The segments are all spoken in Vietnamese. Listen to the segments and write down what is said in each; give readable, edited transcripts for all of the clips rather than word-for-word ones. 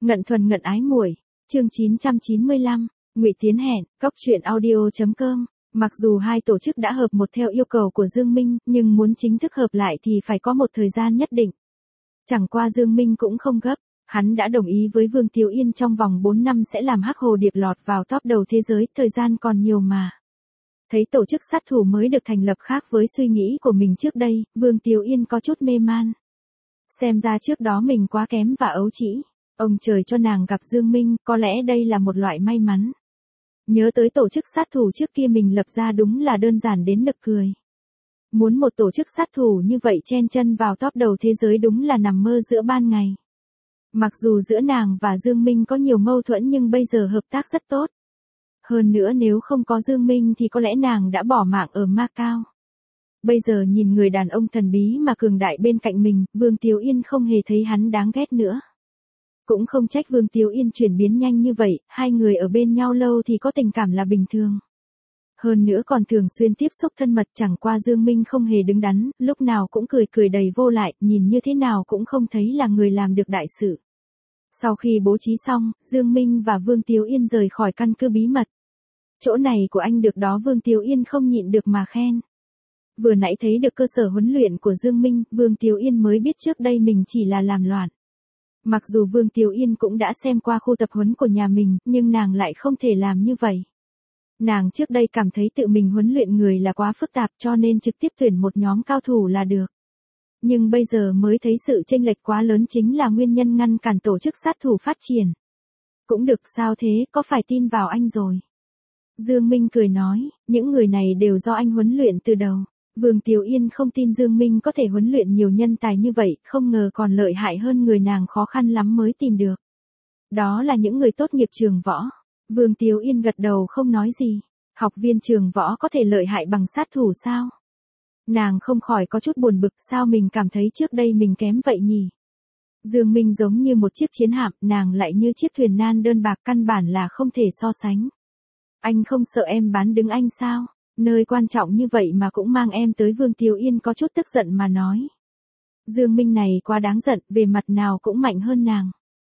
Ngận thuần ngận ái muội. Chương 995. Ngụy Tiến hẹn. Cóc truyện audio.com. Mặc dù hai tổ chức đã hợp một theo yêu cầu của Dương Minh, nhưng muốn chính thức hợp lại thì phải có một thời gian nhất định. Chẳng qua Dương Minh cũng không gấp, hắn đã đồng ý với Vương Tiếu Yên trong vòng 4 năm sẽ làm Hắc Hồ Điệp lọt vào top đầu thế giới, thời gian còn nhiều mà. Thấy tổ chức sát thủ mới được thành lập khác với suy nghĩ của mình trước đây, Vương Tiếu Yên có chút mê man. Xem ra trước đó mình quá kém và ấu trĩ. Ông trời cho nàng gặp Dương Minh, có lẽ đây là một loại may mắn. Nhớ tới tổ chức sát thủ trước kia mình lập ra đúng là đơn giản đến nực cười. Muốn một tổ chức sát thủ như vậy chen chân vào top đầu thế giới đúng là nằm mơ giữa ban ngày. Mặc dù giữa nàng và Dương Minh có nhiều mâu thuẫn nhưng bây giờ hợp tác rất tốt. Hơn nữa nếu không có Dương Minh thì có lẽ nàng đã bỏ mạng ở Macau. Bây giờ nhìn người đàn ông thần bí mà cường đại bên cạnh mình, Vương Tiếu Yên không hề thấy hắn đáng ghét nữa. Cũng không trách Vương Tiếu Yên chuyển biến nhanh như vậy, hai người ở bên nhau lâu thì có tình cảm là bình thường. Hơn nữa còn thường xuyên tiếp xúc thân mật, chẳng qua Dương Minh không hề đứng đắn, lúc nào cũng cười cười đầy vô lại, nhìn như thế nào cũng không thấy là người làm được đại sự. Sau khi bố trí xong, Dương Minh và Vương Tiếu Yên rời khỏi căn cứ bí mật. Chỗ này của anh được đó, Vương Tiếu Yên không nhịn được mà khen. Vừa nãy thấy được cơ sở huấn luyện của Dương Minh, Vương Tiếu Yên mới biết trước đây mình chỉ là làm loạn. Mặc dù Vương Tiếu Yên cũng đã xem qua khu tập huấn của nhà mình, nhưng nàng lại không thể làm như vậy. Nàng trước đây cảm thấy tự mình huấn luyện người là quá phức tạp cho nên trực tiếp tuyển một nhóm cao thủ là được. Nhưng bây giờ mới thấy sự chênh lệch quá lớn chính là nguyên nhân ngăn cản tổ chức sát thủ phát triển. Cũng được, sao thế, có phải tin vào anh rồi? Dương Minh cười nói, những người này đều do anh huấn luyện từ đầu. Vương Tiếu Yên không tin Dương Minh có thể huấn luyện nhiều nhân tài như vậy, không ngờ còn lợi hại hơn người nàng khó khăn lắm mới tìm được. Đó là những người tốt nghiệp trường võ. Vương Tiếu Yên gật đầu không nói gì. Học viên trường võ có thể lợi hại bằng sát thủ sao? Nàng không khỏi có chút buồn bực, sao mình cảm thấy trước đây mình kém vậy nhỉ? Dương Minh giống như một chiếc chiến hạm, nàng lại như chiếc thuyền nan đơn bạc, căn bản là không thể so sánh. Anh không sợ em bán đứng anh sao? Nơi quan trọng như vậy mà cũng mang em tới. Vương Tiếu Yên có chút tức giận mà nói. Dương Minh này quá đáng giận, về mặt nào cũng mạnh hơn nàng.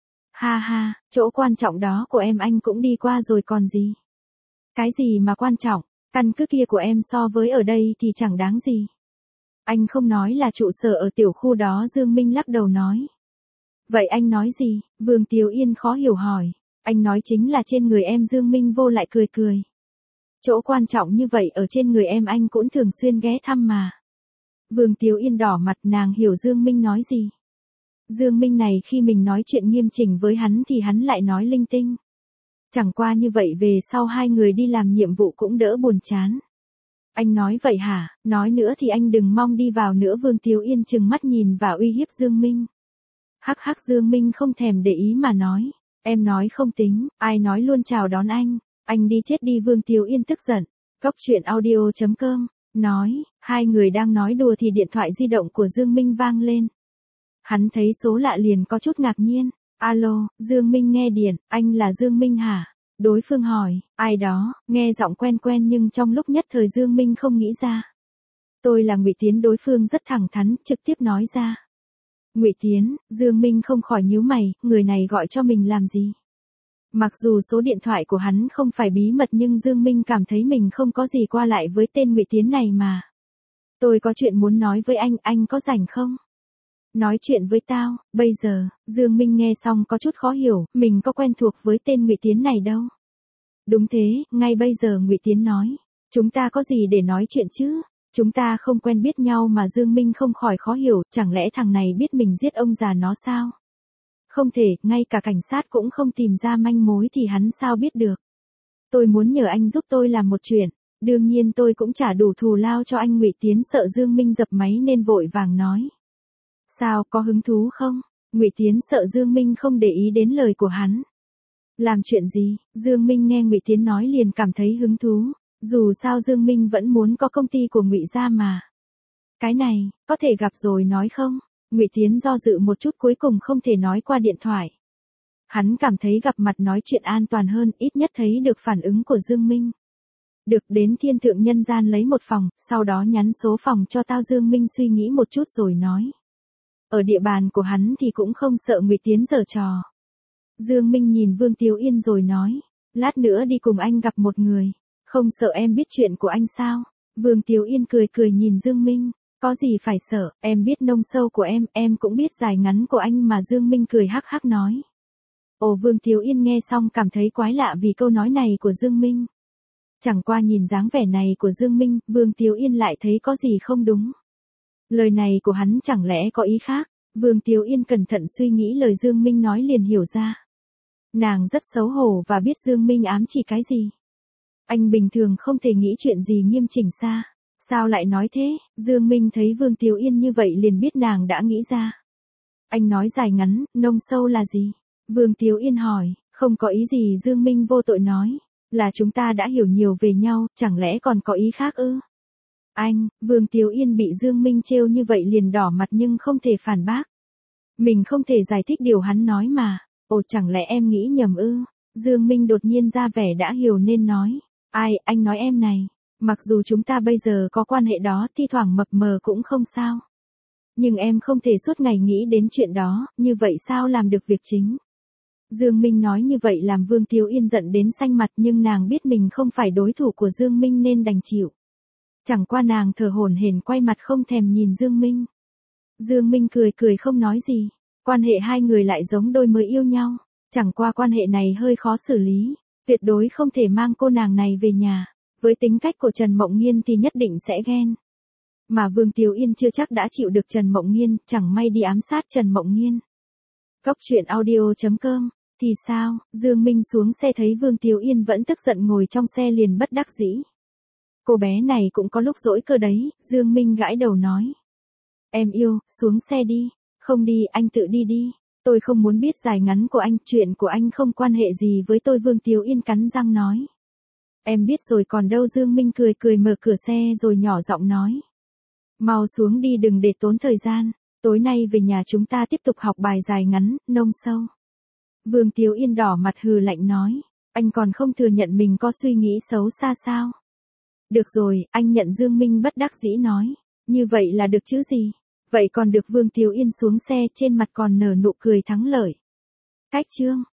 Ha ha, chỗ quan trọng đó của em anh cũng đi qua rồi còn gì. Cái gì mà quan trọng, căn cứ kia của em so với ở đây thì chẳng đáng gì. Anh không nói là trụ sở ở tiểu khu đó. Dương Minh lắc đầu nói. Vậy anh nói gì? Vương Tiếu Yên khó hiểu hỏi. Anh nói chính là trên người em. Dương Minh vô lại cười cười. Chỗ quan trọng như vậy ở trên người em anh cũng thường xuyên ghé thăm mà. Vương Tiếu Yên đỏ mặt, nàng hiểu Dương Minh nói gì. Dương Minh này khi mình nói chuyện nghiêm chỉnh với hắn thì hắn lại nói linh tinh. Chẳng qua như vậy về sau hai người đi làm nhiệm vụ cũng đỡ buồn chán. Anh nói vậy hả, nói nữa thì anh đừng mong đi vào nữa. Vương Tiếu Yên trừng mắt nhìn và uy hiếp Dương Minh. Hắc hắc, Dương Minh không thèm để ý mà nói. Em nói không tính, ai nói luôn chào đón anh đi chết đi. Vương Tiếu Yên tức giận. Cóc truyện audio.com. Nói, hai người đang nói đùa thì điện thoại di động của Dương Minh vang lên. Hắn thấy số lạ liền có chút ngạc nhiên. Alo, Dương Minh nghe điện, anh là Dương Minh hả? Đối phương hỏi, ai đó, nghe giọng quen quen nhưng trong lúc nhất thời Dương Minh không nghĩ ra. Tôi là Ngụy Tiến. Đối phương rất thẳng thắn, trực tiếp nói ra. Ngụy Tiến. Dương Minh không khỏi nhíu mày, người này gọi cho mình làm gì? Mặc dù số điện thoại của hắn không phải bí mật nhưng Dương Minh cảm thấy mình không có gì qua lại với tên Ngụy Tiến này mà. Tôi có chuyện muốn nói với anh có rảnh không? Nói chuyện với tao, bây giờ. Dương Minh nghe xong có chút khó hiểu, mình có quen thuộc với tên Ngụy Tiến này đâu. Đúng thế, ngay bây giờ Ngụy Tiến nói. Chúng ta có gì để nói chuyện chứ? Chúng ta không quen biết nhau mà. Dương Minh không khỏi khó hiểu, chẳng lẽ thằng này biết mình giết ông già nó sao? Không thể, ngay cả cảnh sát cũng không tìm ra manh mối thì hắn sao biết được. Tôi muốn nhờ anh giúp tôi làm một chuyện. Đương nhiên tôi cũng trả đủ thù lao cho anh. Ngụy Tiến sợ Dương Minh dập máy nên vội vàng nói. Sao, có hứng thú không? Ngụy Tiến sợ Dương Minh không để ý đến lời của hắn. Làm chuyện gì? Dương Minh nghe Ngụy Tiến nói liền cảm thấy hứng thú. Dù sao Dương Minh vẫn muốn có công ty của Ngụy gia mà. Cái này, có thể gặp rồi nói không? Ngụy Tiến do dự một chút cuối cùng không thể nói qua điện thoại. Hắn cảm thấy gặp mặt nói chuyện an toàn hơn, ít nhất thấy được phản ứng của Dương Minh. Được, đến Thiên Thượng Nhân Gian lấy một phòng, sau đó nhắn số phòng cho tao. Dương Minh suy nghĩ một chút rồi nói. Ở địa bàn của hắn thì cũng không sợ Ngụy Tiến giở trò. Dương Minh nhìn Vương Tiếu Yên rồi nói, lát nữa đi cùng anh gặp một người, không sợ em biết chuyện của anh sao? Vương Tiếu Yên cười cười nhìn Dương Minh, có gì phải sợ, em biết nông sâu của em cũng biết dài ngắn của anh mà. Dương Minh cười hắc hắc nói. Ồ, Vương Tiếu Yên nghe xong cảm thấy quái lạ vì câu nói này của Dương Minh. Chẳng qua nhìn dáng vẻ này của Dương Minh, Vương Tiếu Yên lại thấy có gì không đúng. Lời này của hắn chẳng lẽ có ý khác? Vương Tiếu Yên cẩn thận suy nghĩ lời Dương Minh nói liền hiểu ra. Nàng rất xấu hổ và biết Dương Minh ám chỉ cái gì. Anh bình thường không thể nghĩ chuyện gì nghiêm chỉnh xa. Sao lại nói thế? Dương Minh thấy Vương Tiếu Yên như vậy liền biết nàng đã nghĩ ra. Anh nói dài ngắn, nông sâu là gì? Vương Tiếu Yên hỏi, không có ý gì. Dương Minh vô tội nói, là chúng ta đã hiểu nhiều về nhau, chẳng lẽ còn có ý khác ư? Anh, Vương Tiếu Yên bị Dương Minh trêu như vậy liền đỏ mặt nhưng không thể phản bác. Mình không thể giải thích điều hắn nói mà. Ồ, chẳng lẽ em nghĩ nhầm ư? Dương Minh đột nhiên ra vẻ đã hiểu nên nói. Ai, anh nói em này. Mặc dù chúng ta bây giờ có quan hệ đó thi thoảng mập mờ cũng không sao. Nhưng em không thể suốt ngày nghĩ đến chuyện đó, như vậy sao làm được việc chính? Dương Minh nói như vậy làm Vương Tiếu Yên giận đến xanh mặt nhưng nàng biết mình không phải đối thủ của Dương Minh nên đành chịu. Chẳng qua nàng thở hổn hển quay mặt không thèm nhìn Dương Minh. Dương Minh cười cười không nói gì. Quan hệ hai người lại giống đôi mới yêu nhau. Chẳng qua quan hệ này hơi khó xử lý. Tuyệt đối không thể mang cô nàng này về nhà. Với tính cách của Trần Mộng Nghiên thì nhất định sẽ ghen. Mà Vương Tiếu Yên chưa chắc đã chịu được Trần Mộng Nghiên, chẳng may đi ám sát Trần Mộng Nghiên. Cốc truyện audio.com. Thì sao? Dương Minh xuống xe thấy Vương Tiếu Yên vẫn tức giận ngồi trong xe liền bất đắc dĩ. Cô bé này cũng có lúc dỗi cơ đấy. Dương Minh gãi đầu nói. Em yêu, xuống xe đi. Không đi, anh tự đi đi. Tôi không muốn biết dài ngắn của anh, chuyện của anh không quan hệ gì với tôi. Vương Tiếu Yên cắn răng nói. Em biết rồi còn đâu. Dương Minh cười cười mở cửa xe rồi nhỏ giọng nói. Mau xuống đi đừng để tốn thời gian. Tối nay về nhà chúng ta tiếp tục học bài dài ngắn, nông sâu. Vương Tiếu Yên đỏ mặt hừ lạnh nói. Anh còn không thừa nhận mình có suy nghĩ xấu xa sao? Được rồi, anh nhận. Dương Minh bất đắc dĩ nói. Như vậy là được chứ gì? Vậy còn được. Vương Tiếu Yên xuống xe trên mặt còn nở nụ cười thắng lợi. Cách chương.